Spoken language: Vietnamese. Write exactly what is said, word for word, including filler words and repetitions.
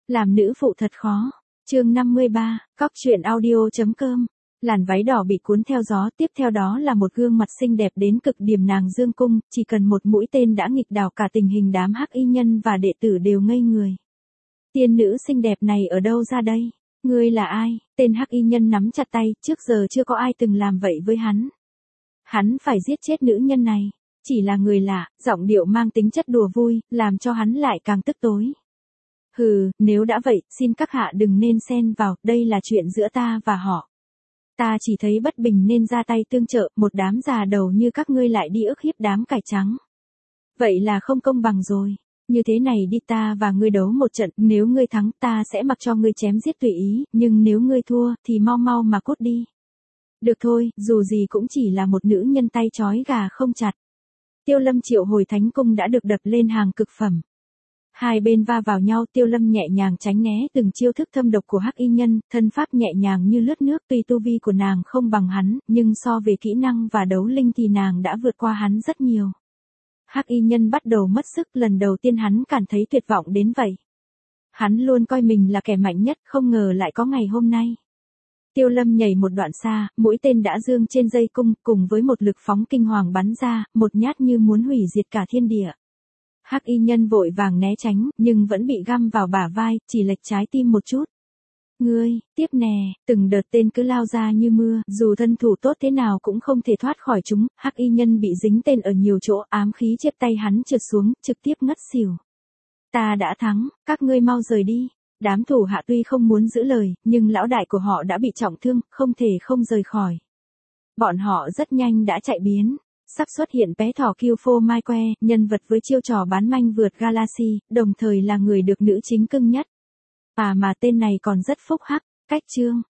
Làm nữ phụ thật khó. Chương năm mươi ba, cóc truyện audio chấm com. Làn váy đỏ bị cuốn theo gió, tiếp theo đó là một gương mặt xinh đẹp đến cực điểm nàng dương cung, chỉ cần một mũi tên đã nghịch đảo cả tình hình, đám hắc y nhân và đệ tử đều ngây người. Tiên nữ xinh đẹp này ở đâu ra đây? Ngươi là ai? Tên hắc y nhân nắm chặt tay, trước giờ chưa có ai từng làm vậy với hắn. Hắn phải giết chết nữ nhân này. Chỉ là người lạ, giọng điệu mang tính chất đùa vui, làm cho hắn lại càng tức tối. Hừ, nếu đã vậy, xin các hạ đừng nên xen vào, đây là chuyện giữa ta và họ. Ta chỉ thấy bất bình nên ra tay tương trợ, một đám già đầu như các ngươi lại đi ức hiếp đám cải trắng. Vậy là không công bằng rồi. Như thế này đi, ta và ngươi đấu một trận, nếu ngươi thắng ta sẽ mặc cho ngươi chém giết tùy ý, nhưng nếu ngươi thua thì mau mau mà cút đi. Được thôi, dù gì cũng chỉ là một nữ nhân tay trói gà không chặt. Tiêu Lâm triệu hồi thánh cung đã được đập lên hàng cực phẩm. Hai bên va vào nhau, Tiêu Lâm nhẹ nhàng tránh né từng chiêu thức thâm độc của hắc y nhân, thân pháp nhẹ nhàng như lướt nước, tuy tu vi của nàng không bằng hắn, nhưng so về kỹ năng và đấu linh thì nàng đã vượt qua hắn rất nhiều. Hắc y nhân bắt đầu mất sức, lần đầu tiên hắn cảm thấy tuyệt vọng đến vậy. Hắn luôn coi mình là kẻ mạnh nhất, không ngờ lại có ngày hôm nay. Tiêu Lâm nhảy một đoạn xa, mũi tên đã dương trên dây cung, cùng với một lực phóng kinh hoàng bắn ra, một nhát như muốn hủy diệt cả thiên địa. Hắc y nhân vội vàng né tránh, nhưng vẫn bị găm vào bả vai, chỉ lệch trái tim một chút. Ngươi, tiếp nè, từng đợt tên cứ lao ra như mưa, dù thân thủ tốt thế nào cũng không thể thoát khỏi chúng. Hắc y nhân bị dính tên ở nhiều chỗ, ám khí chếp tay hắn trượt xuống, trực tiếp ngất xỉu. Ta đã thắng, các ngươi mau rời đi. Đám thủ hạ tuy không muốn giữ lời, nhưng lão đại của họ đã bị trọng thương, không thể không rời khỏi. Bọn họ rất nhanh đã chạy biến. Sắp xuất hiện bé thỏ Kyuuphô Mai Que, nhân vật với chiêu trò bán manh vượt Galaxy, đồng thời là người được nữ chính cưng nhất. À mà tên này còn rất phúc hắc, cách chương.